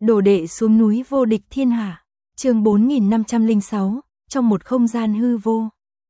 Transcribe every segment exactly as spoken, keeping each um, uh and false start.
Đồ đệ xuống núi vô địch thiên hạ. Chương bốn nghìn năm trăm lẻ sáu, trong một không gian hư vô.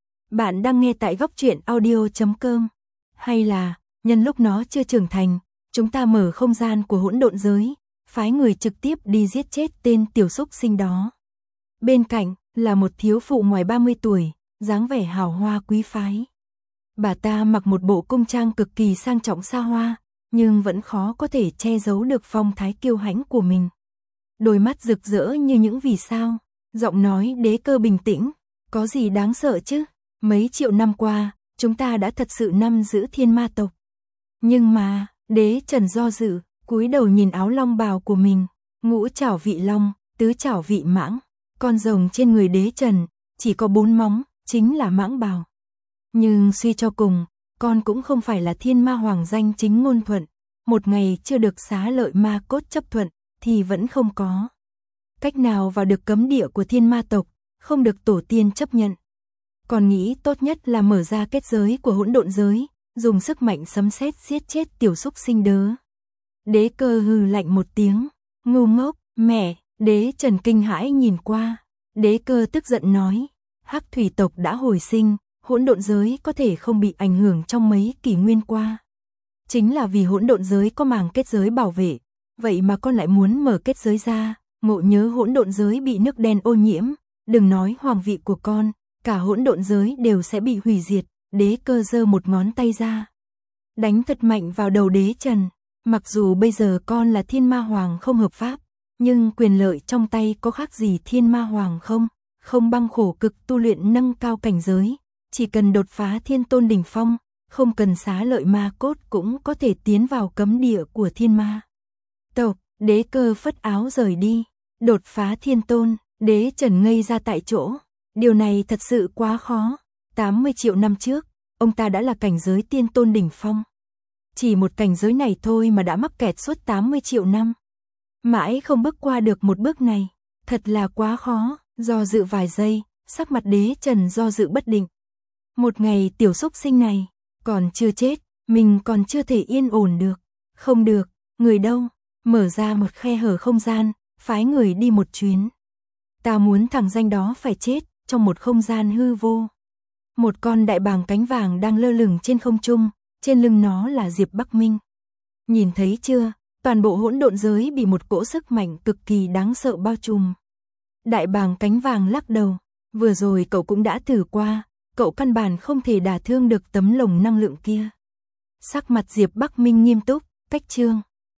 Bạn đang nghe tại góc truyện audio chấm com. Hay là, nhân lúc nó chưa trưởng thành, chúng ta mở không gian của hỗn độn giới, phái người trực tiếp đi giết chết tên tiểu xúc sinh đó. Bên cạnh là một thiếu phụ ngoài ba mươi tuổi, dáng vẻ hào hoa quý phái. Bà ta mặc một bộ cung trang cực kỳ sang trọng xa hoa, nhưng vẫn khó có thể che giấu được phong thái kiêu hãnh của mình. Đôi mắt rực rỡ như những vì sao, giọng nói Đế Cơ bình tĩnh, có gì đáng sợ chứ? Mấy triệu năm qua, chúng ta đã thật sự nắm giữ thiên ma tộc. Nhưng mà, Đế Trần do dự, cúi đầu nhìn áo long bào của mình, ngũ trảo vị long, tứ trảo vị mãng, con rồng trên người Đế Trần, chỉ có bốn móng, chính là mãng bào. Nhưng suy cho cùng, con cũng không phải là thiên ma hoàng danh chính ngôn thuận, một ngày chưa được xá lợi ma cốt chấp thuận, thì vẫn không có cách nào vào được cấm địa của thiên ma tộc, không được tổ tiên chấp nhận. Còn nghĩ tốt nhất là mở ra kết giới của hỗn độn giới, dùng sức mạnh sấm sét giết chết tiểu xúc sinh đớ. Đế Cơ hừ lạnh một tiếng, ngu ngốc, mẹ. Đế Trần kinh hãi nhìn qua, Đế Cơ tức giận nói, hắc thủy tộc đã hồi sinh, hỗn độn giới có thể không bị ảnh hưởng trong mấy kỷ nguyên qua. Chính là vì hỗn độn giới có màng kết giới bảo vệ, vậy mà con lại muốn mở kết giới ra, ngộ nhớ hỗn độn giới bị nước đen ô nhiễm, đừng nói hoàng vị của con, cả hỗn độn giới đều sẽ bị hủy diệt. Đế Cơ giơ một ngón tay ra, đánh thật mạnh vào đầu Đế Trần. Mặc dù bây giờ con là thiên ma hoàng không hợp pháp, nhưng quyền lợi trong tay có khác gì thiên ma hoàng không? Không băng khổ cực tu luyện nâng cao cảnh giới, chỉ cần đột phá thiên tôn đỉnh phong, không cần xá lợi ma cốt cũng có thể tiến vào cấm địa của thiên ma tộc. Đế Cơ phất áo rời đi, đột phá thiên tôn. Đế Trần ngây ra tại chỗ, điều này thật sự quá khó. tám mươi triệu năm trước, ông ta đã là cảnh giới tiên tôn đỉnh phong. Chỉ một cảnh giới này thôi mà đã mắc kẹt suốt tám mươi triệu năm. Mãi không bước qua được một bước này, thật là quá khó. Do dự vài giây, sắc mặt Đế Trần do dự bất định. Một ngày tiểu xúc sinh này còn chưa chết, mình còn chưa thể yên ổn được. Không được, người đâu? Mở ra một khe hở không gian, phái người đi một chuyến. Ta muốn thằng danh đó phải chết trong một không gian hư vô. Một con đại bàng cánh vàng đang lơ lửng trên không trung, trên lưng nó là Diệp Bắc Minh. Nhìn thấy chưa, toàn bộ hỗn độn giới bị một cỗ sức mạnh cực kỳ đáng sợ bao trùm. Đại bàng cánh vàng lắc đầu, vừa rồi cậu cũng đã thử qua, cậu căn bản không thể đả thương được tấm lồng năng lượng kia. Sắc mặt Diệp Bắc Minh nghiêm túc, cách chương.